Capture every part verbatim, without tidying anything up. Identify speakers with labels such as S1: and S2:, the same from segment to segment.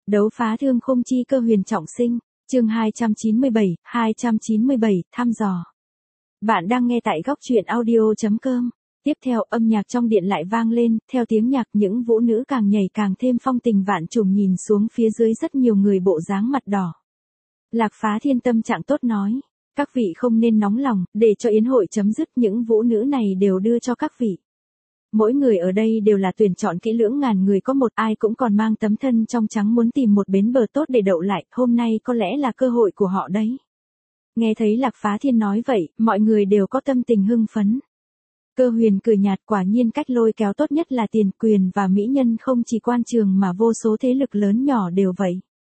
S1: Đấu phá thương khung chi cơ huyền trọng sinh, chương hai trăm chín mươi bảy, hai trăm chín mươi bảy, thăm dò. Bạn đang nghe tại góc truyện audio.com. Tiếp theo âm nhạc trong điện lại vang lên, theo tiếng nhạc những vũ nữ càng nhảy càng thêm phong tình vạn trùng nhìn xuống phía dưới rất nhiều người bộ dáng mặt đỏ. Lạc Phá Thiên tâm trạng tốt nói, các vị không nên nóng lòng, để cho yến hội chấm dứt những vũ nữ này đều đưa cho các vị. Mỗi người ở đây đều là tuyển chọn kỹ lưỡng ngàn người có một ai cũng còn mang tấm thân trong trắng muốn tìm một bến bờ tốt để đậu lại, hôm nay có lẽ là cơ hội của họ đấy. Nghe thấy Lạc Phá Thiên nói vậy, mọi người đều có tâm tình hưng phấn. Cơ huyền cười nhạt, quả nhiên cách lôi kéo tốt nhất là tiền quyền và mỹ nhân, không chỉ quan trường mà vô số thế lực lớn nhỏ đều vậy.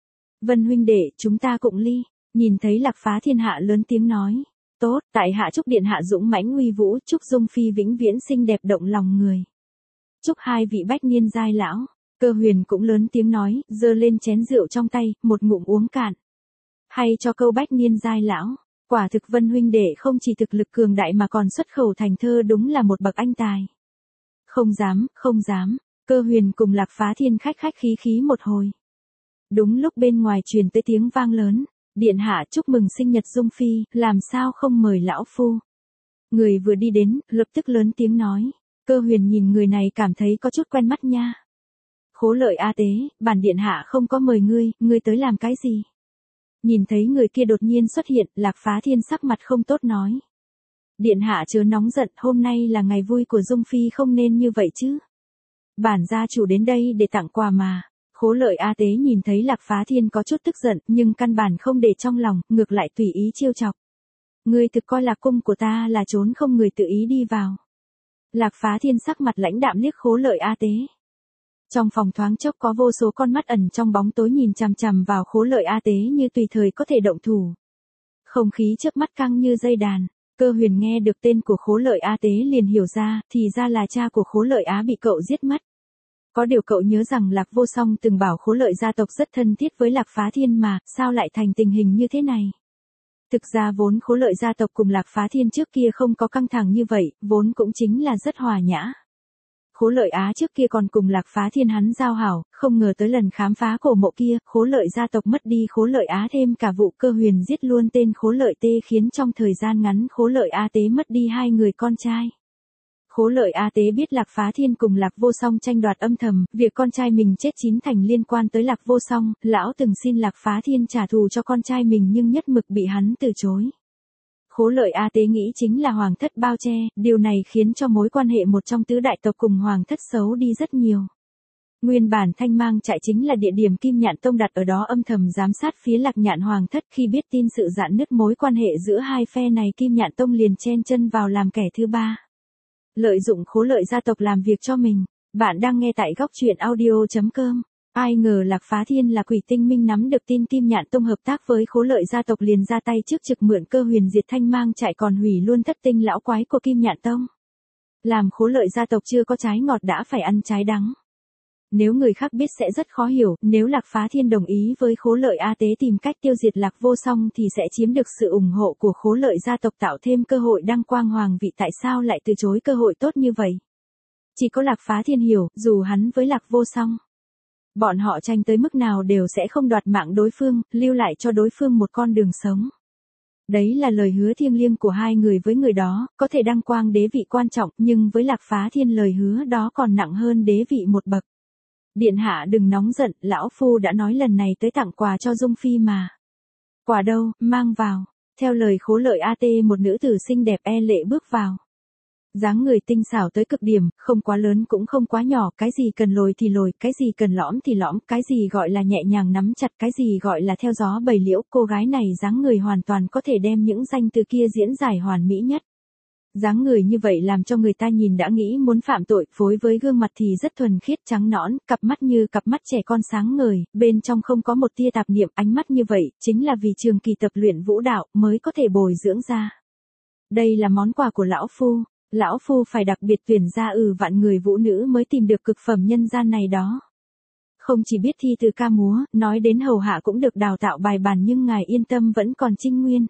S1: Vân huynh đệ, chúng ta cùng ly. Nhìn thấy Lạc Phá Thiên hạ lớn tiếng nói. Tốt, tại hạ chúc điện hạ dũng mãnh uy vũ, chúc dung phi vĩnh viễn xinh đẹp động lòng người. Chúc hai vị bách niên giai lão. Cơ huyền cũng lớn tiếng nói, giơ lên chén rượu trong tay, một ngụm uống cạn. Hay cho câu bách niên giai lão, quả thực Vân huynh đệ không chỉ thực lực cường đại mà còn xuất khẩu thành thơ, đúng là một bậc anh tài. Không dám, không dám. Cơ huyền cùng Lạc Phá Thiên khách khách khí khí một hồi. Đúng lúc bên ngoài truyền tới tiếng vang lớn. Điện hạ chúc mừng sinh nhật Dung Phi, làm sao không mời lão phu. Người vừa đi đến, lập tức lớn tiếng nói. Cơ huyền nhìn người này cảm thấy có chút quen mắt nha. Khố Lợi A Tế, bản điện hạ không có mời ngươi, ngươi tới làm cái gì? Nhìn thấy người kia đột nhiên xuất hiện, Lạc Phá Thiên sắc mặt không tốt nói. Điện hạ chớ nóng giận, hôm nay là ngày vui của Dung Phi, không nên như vậy chứ. Bản gia chủ đến đây để tặng quà mà. Khố Lợi A Tế nhìn thấy Lạc Phá Thiên có chút tức giận, nhưng căn bản không để trong lòng, ngược lại tùy ý trêu chọc. Ngươi thực coi Lạc cung của ta là trốn không người tự ý đi vào. Lạc Phá Thiên sắc mặt lãnh đạm liếc Khố Lợi A Tế. Trong phòng thoáng chốc có vô số con mắt ẩn trong bóng tối nhìn chằm chằm vào Khố Lợi A Tế như tùy thời có thể động thủ. Không khí trước mắt căng như dây đàn. Cơ huyền nghe được tên của Khố Lợi A Tế liền hiểu ra, thì ra là cha của Khố Lợi Á bị cậu giết mất. Có điều cậu nhớ rằng Lạc Vô Song từng bảo Khố Lợi gia tộc rất thân thiết với Lạc Phá Thiên mà, sao lại thành tình hình như thế này? Thực ra vốn Khố Lợi gia tộc cùng Lạc Phá Thiên trước kia không có căng thẳng như vậy, vốn cũng chính là rất hòa nhã. Khố Lợi Á trước kia còn cùng Lạc Phá Thiên hắn giao hảo, không ngờ tới lần khám phá cổ mộ kia, Khố Lợi gia tộc mất đi Khố Lợi Á, thêm cả vụ Cơ huyền giết luôn tên Khố Lợi Tê, khiến trong thời gian ngắn Khố Lợi A Tế mất đi hai người con trai. Khố Lợi A Tế biết Lạc Phá Thiên cùng Lạc Vô Song tranh đoạt âm thầm, việc con trai mình chết chín thành liên quan tới Lạc Vô Song, lão từng xin Lạc Phá Thiên trả thù cho con trai mình nhưng nhất mực bị hắn từ chối. Khố Lợi A Tế nghĩ chính là hoàng thất bao che, điều này khiến cho mối quan hệ một trong tứ đại tộc cùng hoàng thất xấu đi rất nhiều. Nguyên bản Thanh Mang Trại chính là địa điểm Kim Nhạn Tông đặt ở đó âm thầm giám sát phía Lạc Nhạn hoàng thất, khi biết tin sự rạn nứt mối quan hệ giữa hai phe này, Kim Nhạn Tông liền chen chân vào làm kẻ thứ ba. Lợi dụng Khố Lợi gia tộc làm việc cho mình. Bạn đang nghe tại góc truyện audio.com. Ai ngờ Lạc Phá Thiên là quỷ tinh minh, nắm được tin Kim Nhạn Tông hợp tác với Khố Lợi gia tộc liền ra tay trước trực mượn Cơ huyền diệt Thanh Mang Trại, còn hủy luôn thất tinh lão quái của Kim Nhạn Tông. Làm Khố Lợi gia tộc chưa có trái ngọt đã phải ăn trái đắng. Nếu người khác biết sẽ rất khó hiểu, nếu Lạc Phá Thiên đồng ý với Khố Lợi A Tế tìm cách tiêu diệt Lạc Vô Song thì sẽ chiếm được sự ủng hộ của Khố Lợi gia tộc, tạo thêm cơ hội đăng quang hoàng vị, tại sao lại từ chối cơ hội tốt như vậy? Chỉ có Lạc Phá Thiên hiểu, dù hắn với Lạc Vô Song, bọn họ tranh tới mức nào đều sẽ không đoạt mạng đối phương, lưu lại cho đối phương một con đường sống. Đấy là lời hứa thiêng liêng của hai người với người đó, có thể đăng quang đế vị quan trọng, nhưng với Lạc Phá Thiên lời hứa đó còn nặng hơn đế vị một bậc. Điện hạ đừng nóng giận, lão phu đã nói lần này tới tặng quà cho Dung Phi mà. Quà đâu, mang vào. Theo lời Khố Lợi A Tế, một nữ tử xinh đẹp e lệ bước vào. Dáng người tinh xảo tới cực điểm, không quá lớn cũng không quá nhỏ, cái gì cần lồi thì lồi, cái gì cần lõm thì lõm, cái gì gọi là nhẹ nhàng nắm chặt, cái gì gọi là theo gió bầy liễu. Cô gái này dáng người hoàn toàn có thể đem những danh từ kia diễn giải hoàn mỹ nhất. Dáng người như vậy làm cho người ta nhìn đã nghĩ muốn phạm tội, phối với gương mặt thì rất thuần khiết trắng nõn, cặp mắt như cặp mắt trẻ con sáng ngời, bên trong không có một tia tạp niệm, ánh mắt như vậy, chính là vì trường kỳ tập luyện vũ đạo mới có thể bồi dưỡng ra. Đây là món quà của lão phu, lão phu phải đặc biệt tuyển ra ừ vạn người vũ nữ mới tìm được cực phẩm nhân gian này đó. Không chỉ biết thi từ ca múa, nói đến hầu hạ cũng được đào tạo bài bản, nhưng ngài yên tâm vẫn còn trinh nguyên.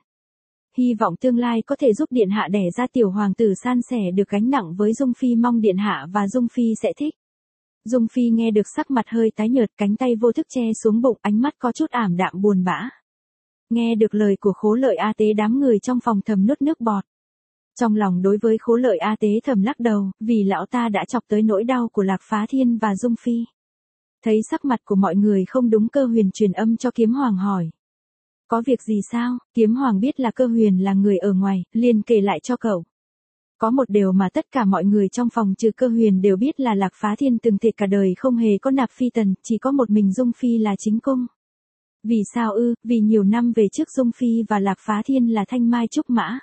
S1: Hy vọng tương lai có thể giúp điện hạ đẻ ra tiểu hoàng tử san sẻ được gánh nặng với Dung Phi, mong điện hạ và Dung Phi sẽ thích. Dung Phi nghe được sắc mặt hơi tái nhợt, cánh tay vô thức che xuống bụng, ánh mắt có chút ảm đạm buồn bã. Nghe được lời của Khố Lợi A Tế, đám người trong phòng thầm nuốt nước bọt. Trong lòng đối với Khố Lợi A Tế thầm lắc đầu, vì lão ta đã chọc tới nỗi đau của Lạc Phá Thiên và Dung Phi. Thấy sắc mặt của mọi người không đúng, Cơ Huyền truyền âm cho Kiếm Hoàng hỏi. Có việc gì sao? Kiếm Hoàng biết là Cơ Huyền là người ở ngoài, liền kể lại cho cậu. Có một điều mà tất cả mọi người trong phòng trừ Cơ Huyền đều biết là Lạc Phá Thiên từng thề cả đời không hề có nạp phi tần, chỉ có một mình Dung Phi là chính cung. Vì sao ư? Vì nhiều năm về trước Dung Phi và Lạc Phá Thiên là thanh mai trúc mã.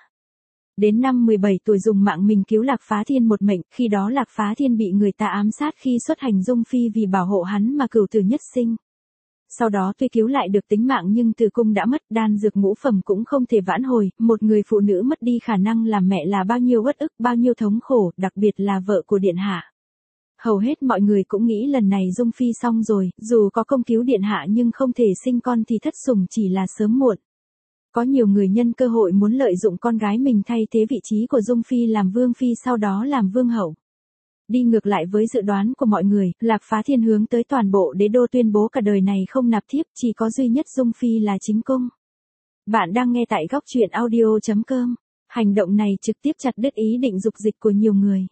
S1: Đến năm mười bảy tuổi dùng mạng mình cứu Lạc Phá Thiên một mệnh, khi đó Lạc Phá Thiên bị người ta ám sát khi xuất hành, Dung Phi vì bảo hộ hắn mà cửu tử nhất sinh. Sau đó tuy cứu lại được tính mạng nhưng tử cung đã mất, đan dược ngũ phẩm cũng không thể vãn hồi, một người phụ nữ mất đi khả năng làm mẹ là bao nhiêu uất ức, bao nhiêu thống khổ, đặc biệt là vợ của điện hạ. Hầu hết mọi người cũng nghĩ lần này Dung Phi xong rồi, dù có công cứu điện hạ nhưng không thể sinh con thì thất sủng chỉ là sớm muộn. Có nhiều người nhân cơ hội muốn lợi dụng con gái mình thay thế vị trí của Dung Phi làm vương phi, sau đó làm vương hậu. Đi ngược lại với dự đoán của mọi người, Lạc Phá Thiên hướng tới toàn bộ đế đô tuyên bố cả đời này không nạp thiếp, chỉ có duy nhất Dung Phi là chính cung. Bạn đang nghe tại góc truyện audio chấm com. Hành động này trực tiếp chặt đứt ý định dục dịch của nhiều người.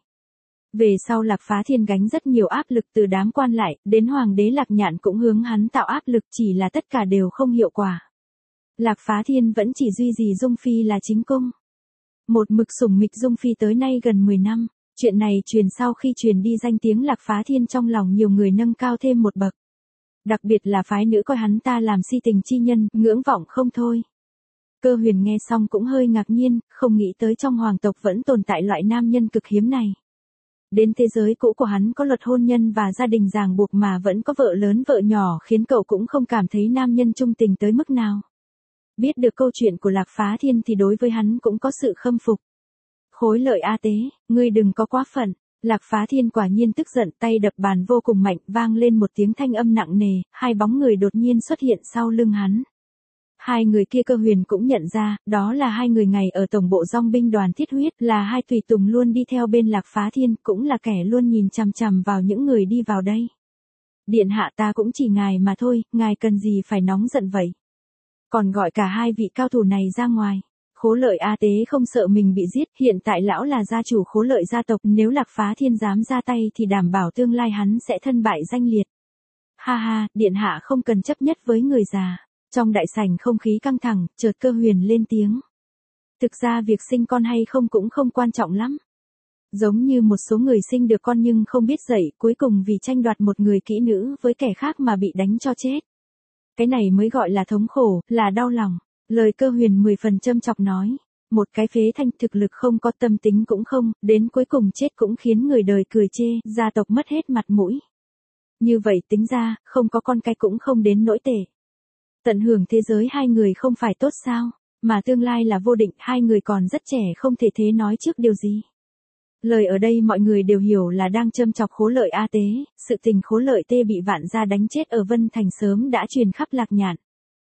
S1: Về sau Lạc Phá Thiên gánh rất nhiều áp lực từ đám quan lại, đến Hoàng đế Lạc Nhạn cũng hướng hắn tạo áp lực, chỉ là tất cả đều không hiệu quả. Lạc Phá Thiên vẫn chỉ duy trì Dung Phi là chính cung. Một mực sủng mịch Dung Phi tới nay gần mười năm. Chuyện này truyền sau khi truyền đi, danh tiếng Lạc Phá Thiên trong lòng nhiều người nâng cao thêm một bậc. Đặc biệt là phái nữ coi hắn ta làm si tình chi nhân, ngưỡng vọng không thôi. Cơ Huyền nghe xong cũng hơi ngạc nhiên, không nghĩ tới trong hoàng tộc vẫn tồn tại loại nam nhân cực hiếm này. Đến thế giới cũ của hắn có luật hôn nhân và gia đình ràng buộc mà vẫn có vợ lớn vợ nhỏ, khiến cậu cũng không cảm thấy nam nhân trung tình tới mức nào. Biết được câu chuyện của Lạc Phá Thiên thì đối với hắn cũng có sự khâm phục. Khối Lợi A Tế, ngươi đừng có quá phận. Lạc Phá Thiên quả nhiên tức giận, tay đập bàn vô cùng mạnh, vang lên một tiếng thanh âm nặng nề, hai bóng người đột nhiên xuất hiện sau lưng hắn. Hai người kia Cơ Huyền cũng nhận ra, đó là hai người ngày ở tổng bộ dòng binh đoàn Thiết Huyết, là hai tùy tùng luôn đi theo bên Lạc Phá Thiên, cũng là kẻ luôn nhìn chằm chằm vào những người đi vào đây. Điện hạ, ta cũng chỉ ngài mà thôi, ngài cần gì phải nóng giận vậy? Còn gọi cả hai vị cao thủ này ra ngoài. Khố Lợi A Tế không sợ mình bị giết, hiện tại lão là gia chủ Khố Lợi gia tộc, nếu Lạc Phá Thiên dám ra tay thì đảm bảo tương lai hắn sẽ thân bại danh liệt. Ha ha, điện hạ không cần chấp nhất với người già. Trong đại sảnh không khí căng thẳng, chợt Cơ Huyền lên tiếng. Thực ra việc sinh con hay không cũng không quan trọng lắm. Giống như một số người sinh được con nhưng không biết dạy, cuối cùng vì tranh đoạt một người kỹ nữ với kẻ khác mà bị đánh cho chết. Cái này mới gọi là thống khổ, là đau lòng. Lời Cơ Huyền mười phần châm chọc nói. Một cái phế thanh, thực lực không có, tâm tính cũng không, đến cuối cùng chết cũng khiến người đời cười chê, gia tộc mất hết mặt mũi. Như vậy tính ra, không có con cái cũng không đến nỗi tệ. Tận hưởng thế giới hai người không phải tốt sao, mà tương lai là vô định, hai người còn rất trẻ không thể thế nói trước điều gì. Lời ở đây mọi người đều hiểu là đang châm chọc Khố Lợi A Tế, sự tình Khố Lợi Tê bị Vạn gia đánh chết ở Vân Thành sớm đã truyền khắp Lạc Nhạn.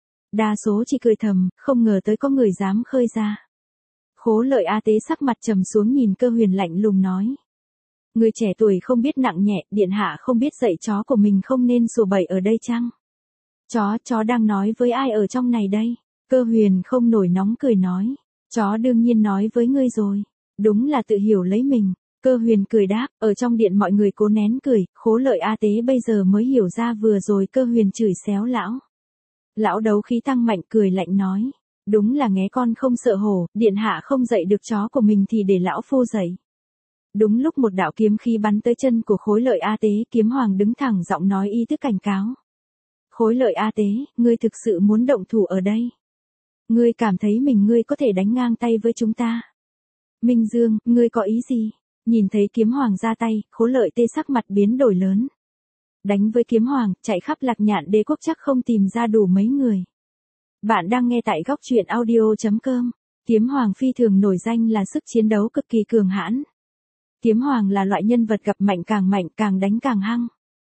S1: Đa số chỉ cười thầm, không ngờ tới có người dám khơi ra. Khố Lợi A Tế sắc mặt trầm xuống nhìn Cơ Huyền lạnh lùng nói. Người trẻ tuổi không biết nặng nhẹ, điện hạ không biết dạy chó của mình không nên sủa bậy ở đây chăng? Chó, chó đang nói với ai ở trong này đây? Cơ Huyền không nổi nóng cười nói. Chó đương nhiên nói với ngươi rồi. Đúng là tự hiểu lấy mình. Cơ Huyền cười đáp, ở trong điện mọi người cố nén cười, Khố Lợi A Tế bây giờ mới hiểu ra vừa rồi Cơ Huyền chửi xéo lão. Lão đấu khí tăng mạnh cười lạnh nói. Đúng là nghé con không sợ hổ, điện hạ không dạy được chó của mình thì để lão phu dạy. Đúng lúc một đạo kiếm khí bắn tới chân của Khối Lợi A Tế, Kiếm Hoàng đứng thẳng giọng nói y thức cảnh cáo. Khối Lợi A Tế, ngươi thực sự muốn động thủ ở đây? Ngươi cảm thấy mình ngươi có thể đánh ngang tay với chúng ta? Minh Dương, ngươi có ý gì? Nhìn thấy Kiếm Hoàng ra tay, Khối Lợi Tê sắc mặt biến đổi lớn. Đánh với Kiếm Hoàng, chạy khắp Lạc Nhạn đế quốc chắc không tìm ra đủ mấy người. Bạn đang nghe tại góc truyện audio chấm com. Kiếm Hoàng phi thường nổi danh là sức chiến đấu cực kỳ cường hãn. Kiếm Hoàng là loại nhân vật gặp mạnh càng mạnh, càng đánh càng hăng.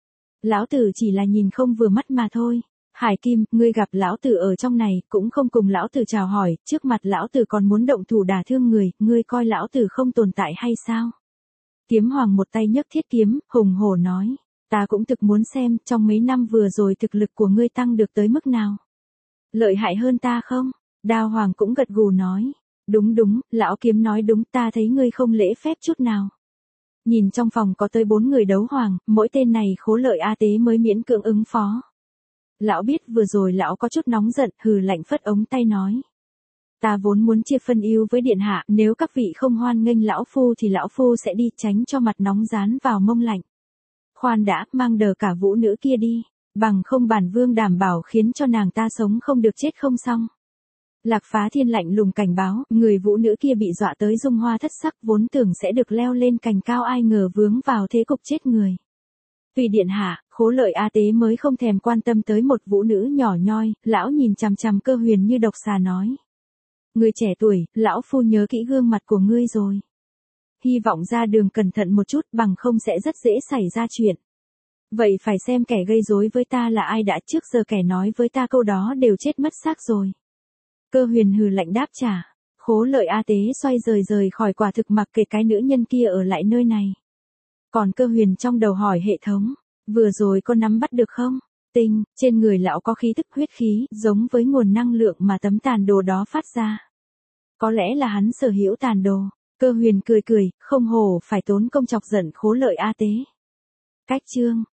S1: Lão tử chỉ là nhìn không vừa mắt mà thôi. Hải Kim, ngươi gặp lão tử ở trong này, cũng không cùng lão tử chào hỏi, trước mặt lão tử còn muốn động thủ đả thương người, ngươi coi lão tử không tồn tại hay sao? Kiếm Hoàng một tay nhấc thiết kiếm, hùng hổ nói. Ta cũng thực muốn xem, trong mấy năm vừa rồi thực lực của ngươi tăng được tới mức nào. Lợi hại hơn ta không? Đao Hoàng cũng gật gù nói. Đúng đúng, lão kiếm nói đúng, ta thấy ngươi không lễ phép chút nào. Nhìn trong phòng có tới bốn người đấu hoàng, mỗi tên này Khố Lợi A Tế mới miễn cưỡng ứng phó. Lão biết vừa rồi lão có chút nóng giận, hừ lạnh phất ống tay nói. Ta vốn muốn chia phân ưu với điện hạ, nếu các vị không hoan nghênh lão phu thì lão phu sẽ đi, tránh cho mặt nóng dán vào mông lạnh. Khoan đã, mang đờ cả vũ nữ kia đi, bằng không bản vương đảm bảo khiến cho nàng ta sống không được chết không xong. Lạc Phá Thiên lạnh lùng cảnh báo, người vũ nữ kia bị dọa tới dung hoa thất sắc, vốn tưởng sẽ được leo lên cành cao, ai ngờ vướng vào thế cục chết người. Vì điện hạ, Khố Lợi A Tế mới không thèm quan tâm tới một vũ nữ nhỏ nhoi, lão nhìn chằm chằm Cơ Huyền như độc xà nói. Người trẻ tuổi, lão phu nhớ kỹ gương mặt của ngươi rồi. Hy vọng ra đường cẩn thận một chút, bằng không sẽ rất dễ xảy ra chuyện. Vậy phải xem kẻ gây rối với ta là ai đã, trước giờ kẻ nói với ta câu đó đều chết mất xác rồi. Cơ Huyền hừ lạnh đáp trả. Khố Lợi A Tế xoay rời rời khỏi, quả thực mặc kệ cái nữ nhân kia ở lại nơi này. Còn Cơ Huyền trong đầu hỏi hệ thống, vừa rồi có nắm bắt được không? Tinh, trên người lão có khí tức huyết khí, giống với nguồn năng lượng mà tấm tàn đồ đó phát ra. Có lẽ là hắn sở hữu tàn đồ. Cơ Huyền cười cười, không hổ phải tốn công chọc giận Khố Lợi A Tế. Cách chương